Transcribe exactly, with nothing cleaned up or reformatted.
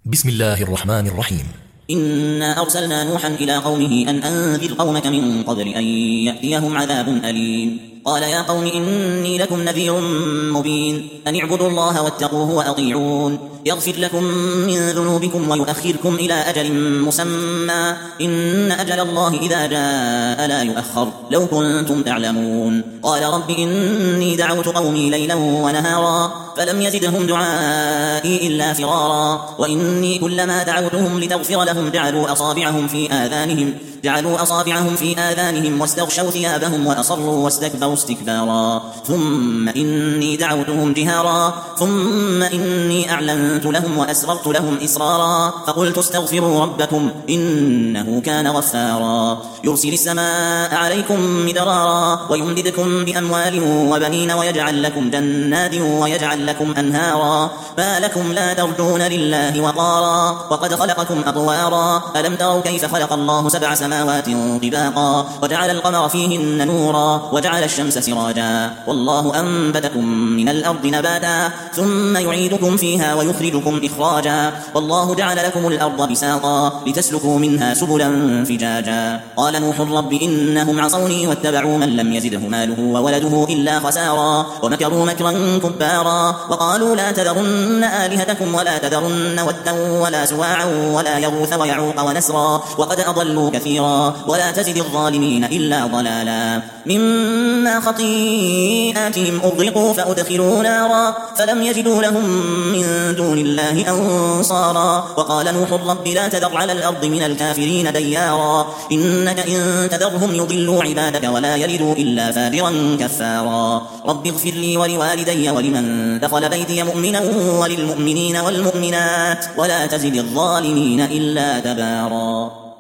بسم الله الرحمن الرحيم. إنا أرسلنا نوحا إلى قومه أن أنذر قومك من قبل أن يأتيهم عذاب أليم. قال يا قوم إني لكم نذير مبين أن اعبدوا الله واتقوه وأطيعون يغفر لكم من ذنوبكم ويؤخركم إلى أجل مسمى إن أجل الله إذا جاء لا يؤخر لو كنتم تعلمون. قال رب إني دعوت قومي ليلا ونهارا فلم يزدهم دعائي إلا فرارا وإني كلما دعوتهم لتغفر لهم جعلوا أصابعهم في آذانهم جعلوا أصابعهم في آذانهم واستغشوا ثيابهم وأصروا واستكبروا استكبارا ثم إني دعوتهم جهارا ثم إني أعلنت لهم وأسررت لهم إسرارا فقلت استغفروا ربكم إنه كان غفارا يرسل السماء عليكم مدرارا ويمددكم بأموال وبنين ويجعل لكم جنات ويجعل لكم أنهارا ما لكم لا ترجون لله وقارا وقد خلقكم أطوارا ألم تروا كيف خلق الله سبع سماوات طباقا وجعل القمر فيهن نورا وجعل الشمس سراجا والله أنبتكم من الأرض نباتا ثم يعيدكم فيها ويخرجكم إخراجا والله جعل لكم الأرض بساطا لتسلكوا منها سبلا فجاجا. قال نوح رب إنهم عصوني واتبعوا من لم يزده ماله وولده إلا خسارا ومكروا مكرا كبارا وقالوا لا تذرن آلهتكم ولا تذرن ودا ولا سواعا ولا يغوث ويعوق ونسرا وقد أضلوا كثيرا ولا تزد الظالمين إلا ضلالا. مما خطيئاتهم أغرقوا فأدخلوا نارا فلم يجدوا لهم من دون الله أنصارا. وقال نوح رب لا تذر على الأرض من الكافرين ديارا إنك إن تذرهم يضلوا عبادك ولا يلدوا إلا فاجرا كفارا. رب اغفر لي ولوالدي ولمن دخل بيتي مؤمنا وللمؤمنين والمؤمنات ولا تزد الظالمين إلا تبارا.